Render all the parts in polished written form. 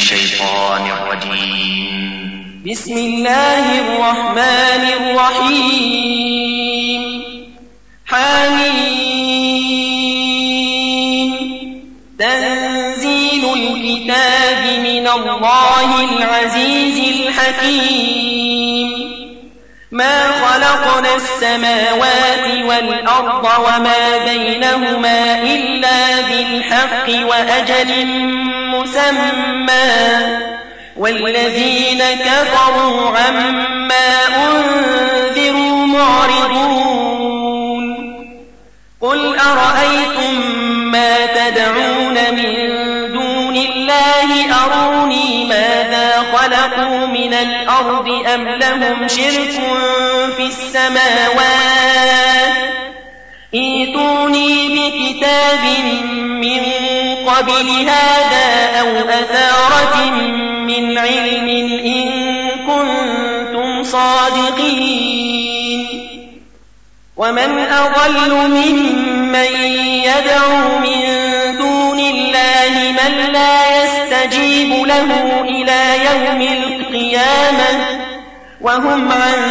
الشيطان الرجيم. بسم الله الرحمن الرحيم. حميم. تنزيل الكتاب من الله العزيز الحكيم. ما خلقنا السماوات والأرض وما بينهما إلا بالحق وأجل مسمى والذين كفروا عما أنذروا معرضون. قل أرأيتم ما تدعون من دون الله أروني ماذا خلقوا من الأرض أم لهم شرك في السماوات ائتوني بكتاب من قبل هذا أو أثارة من علم إن كنتم صادقين. ومن أضل ممن يدعو من دون الله من لا يستجيب له إلى يوم القيامة وهم عن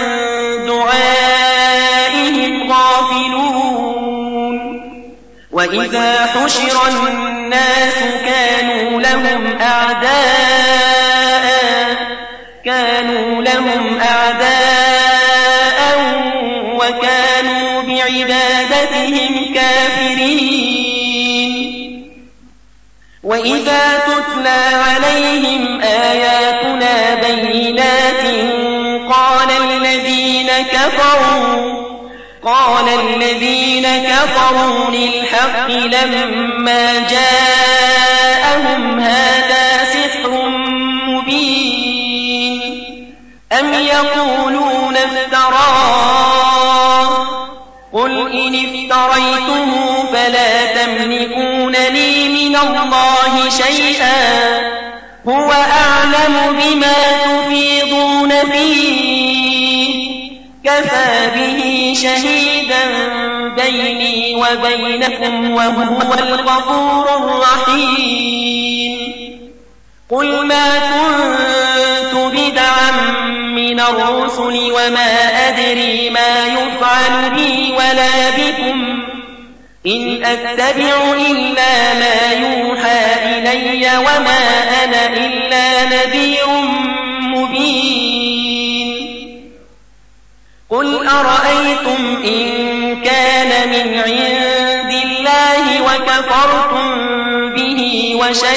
دعائهم غافلون. وإذا حشر الناس كانوا لهم أعداء وكانوا بعبادتهم كافرين. وإذا تتلى عليهم آياتنا بينات قال الذين كفروا للحق لما جاءهم هذا سحر مبين أم يقولون افتراه قل إن افتريته فلا تملكون لي من الله شيئا هو أعلم بما تفيضون فيه كفى به شهيدا بيني وبينكم وهو الغفور الرحيم. قل ما كنت بدعا من الرسل وما أدري ما يفعل بي ولا بكم إن أتبع إلا ما يوحى إلي وما أنا إلا نذير مبين. قل أرأيتم إن كان من عند الله وكفرتم به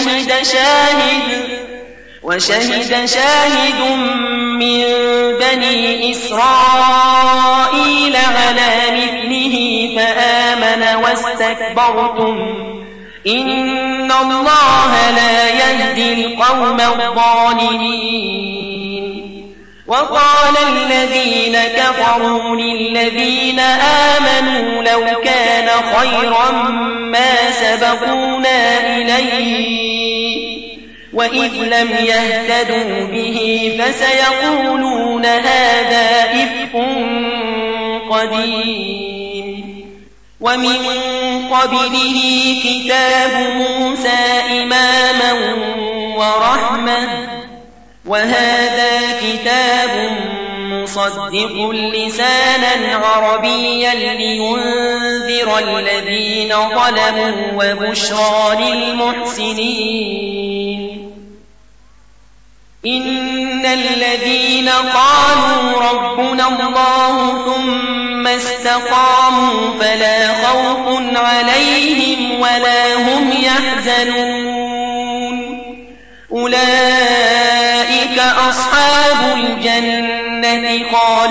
وشهد شاهد من بني إسرائيل على مثله فآمن واستكبرتم إن الله لا يهدي القوم الظالمين. وقال الذين كفروا للذين آمنوا لو كان خيرا ما سبقونا إليه وإذ لم يهتدوا به فسيقولون هذا إفك قديم. ومن قبله كتاب موسى إماما ورحمة وهذا كتاب مصدق لسانا عربيا لينذر الذين ظلموا وبشرى للمحسنين. إن الذين قالوا ربنا الله ثم استقاموا فلا خوف عليهم ولا هم يحزنون أولئك أصحاب الجنة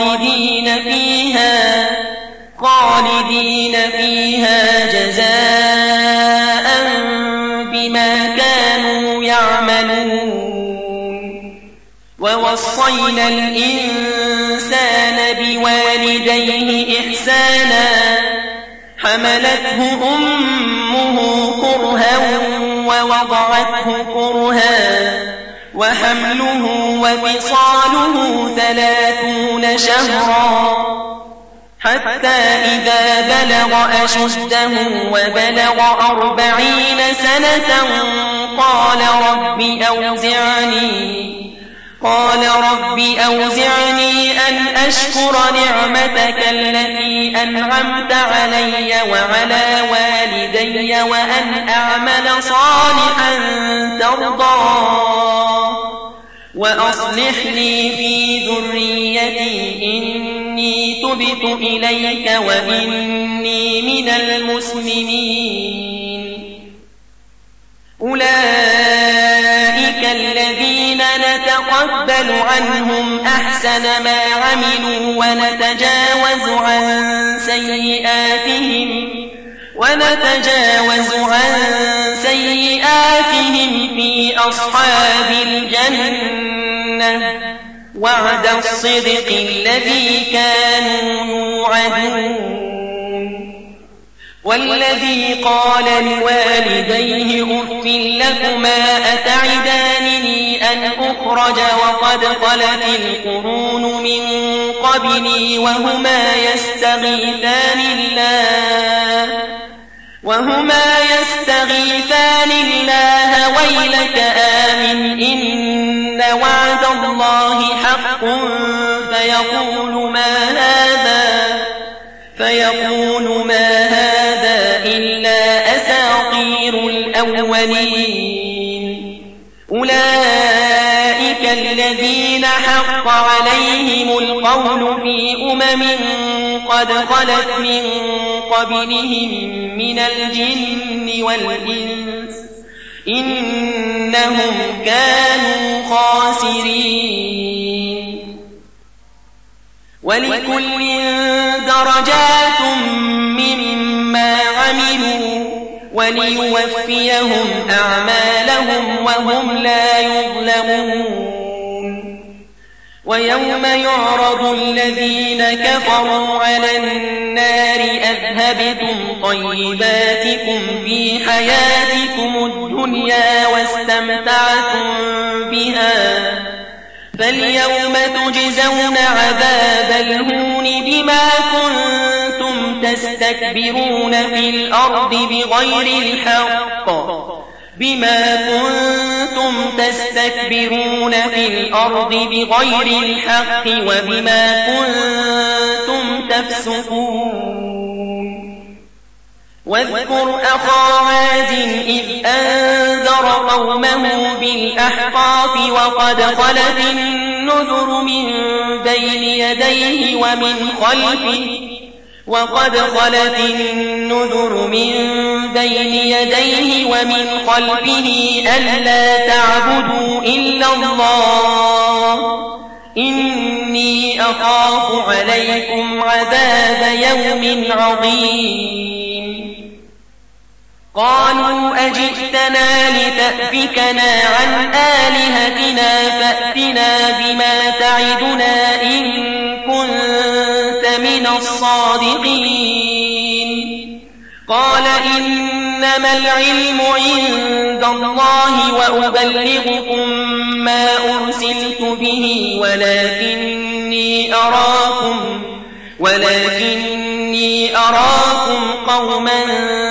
خالدين فيها جزاء بما كانوا يعملون. ووصينا الإنسان بوالديه إحسانا حملته أمه كرها ووضعته كرها وحمله وفصاله 30 شهرا حتى إذا بلغ أشده وبلغ 40 سنة قال رب أوزعني أن أشكر نعمتك التي أنعمت علي وعلى والدي وأن أعمل صالحا ترضاه وأصلح لي في ذريتي إني تبت إليك وإني من المسلمين. أولئك الذين نتقبل عنهم أحسن ما عملوا ونتجاوز عن سيئاتهم في أصحاب الجنة وعد الصدق الذي كانوا يوعدون. والذي قال لوالديه أف لكما أتعدانني أن أخرج وقد خلت القرون من قبلي وهما يستغيثان الله ويلك آمن إن وعد الله حق فيقول ما هذا إلا أساطير الأولين. أولئك الذين حق عليهم القول في قد خلت من قبلهم من الجن والإنس إنهم كانوا خاسرين. ولكل درجات مما عملوا وليوفيهم أعمالهم وهم لا يظلمون. ويوم يعرض الذين كفروا على النار أذهبتم طيباتكم في حياتكم الدنيا واستمتعتم بها فاليوم تجزون عذاب الهون بما كنتم تستكبرون في الأرض بغير الحق وبما كنتم تفسقون. واذكر أخا عاد إذ أنذر قومه بالأحقاف وقد خلت النذر من بين يديه ومن خلفه ألا تعبدوا إلا الله إني أخاف عليكم عذاب يوم عظيم. قالوا أجئتنا لتأفكنا عن آلهتنا فأتنا بما تعدنا إن كنت من الصادقين. قال إنما العلم عند الله وأبلغكم ما أرسلت به ولكني أراكم قوما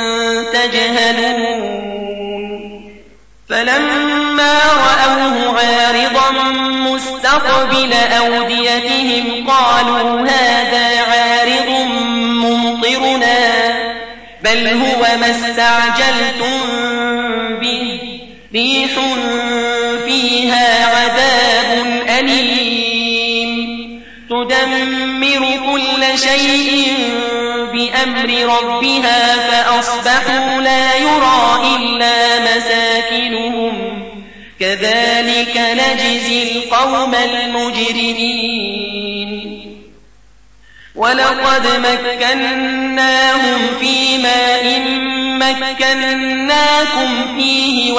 تجهلون. فلما رأوه عارضا مستقبل أوديتهم قالوا هذا عارض ممطرنا بل هو ما استعجلتم به ريح فيها عذاب أليم تدمر كل شيء بأمر ربها فأصبحوا لا يرى إلا مساكنهم كذلك نجزي القوم المجرمين. ولقد مكناهم في ماء مكناكم فيه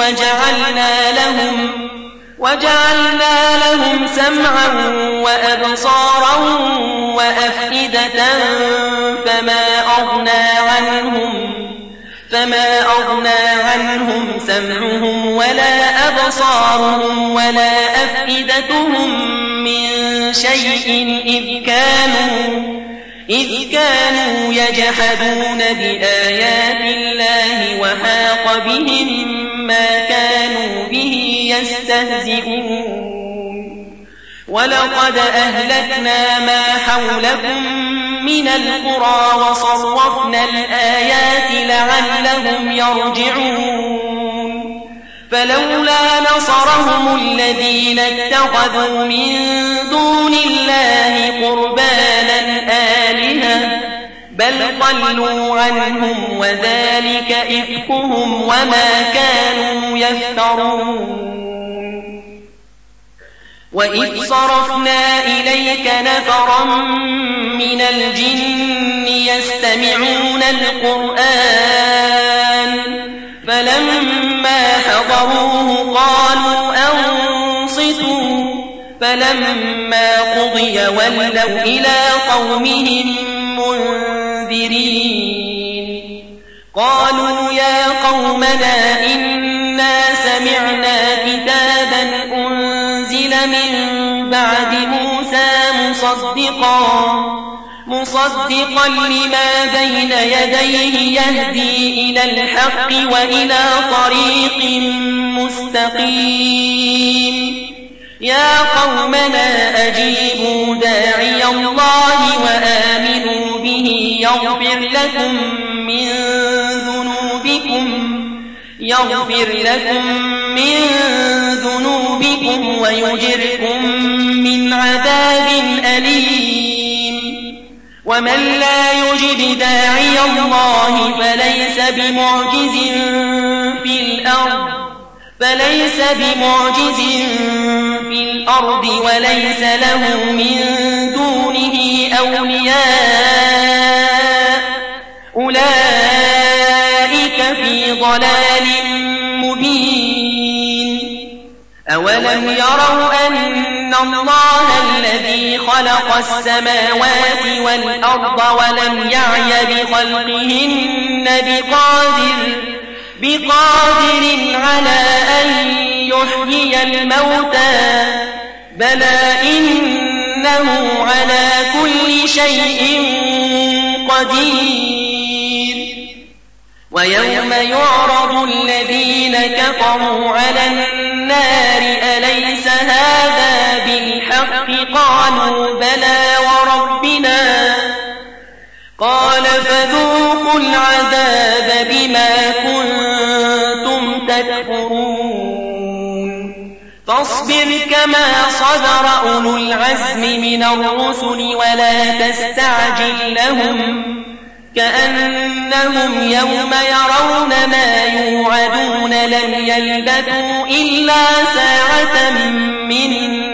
وجعلنا لهم سمعا وأبصارا وأفئدة فما أغنى عنهم سمعهم ولا أبصارهم ولا أفئدتهم من شيء إذ كانوا يجحدون بآيات الله وحاق بهم ما كانوا به يستهزئون ولقد أهلكنا ما حولكم من القرى وصرفنا الآيات لعلهم يرجعون فلولا نصرهم الذين اتخذوا من دون الله قربانا آلهة بل ضلوا عنهم وذلك إفكهم وما كانوا يفترون وإذ صرفنا إليك نفرا من الجن يستمعون القرآن فلما حضروه قالوا أنصتوا فلما قضي ولوا إلى قومهم منذرين قالوا يا قومنا إنا سمعنا كتابا أنزل من بعد موسى مصدقا لما بين يديه يهدي إلى الحق وإلى طريق مستقيم يا قومنا أجيبوا داعي الله وآمنوا به يغفر لكم من ذنوبكم ويجركم من عذاب أليم ومن لا يجب داعي الله فليس بمعجز في الأرض وليس له من دونه أولياء أولئك في ضلال مبين أولم يروا أن الله الذي خلق السماوات والأرض ولم يعي بخلقهن بقادر على أن يحيي الموتى بلى إنه على كل شيء قدير ويوم يعرض الذين كفروا على النار أليس هذا بالحق قالوا بلى وربنا قال فذوقوا العذاب بما كنتم تكفرون فاصبر كما صبر أولو العزم من الرسل ولا تستعجل لهم كأنهم يوم يرون ما يوعدون لم يلبثوا إلا ساعة من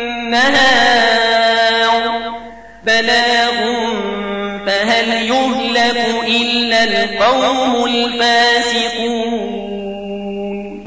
النهار بلاغ فهل يهلك إلا القوم الفاسقون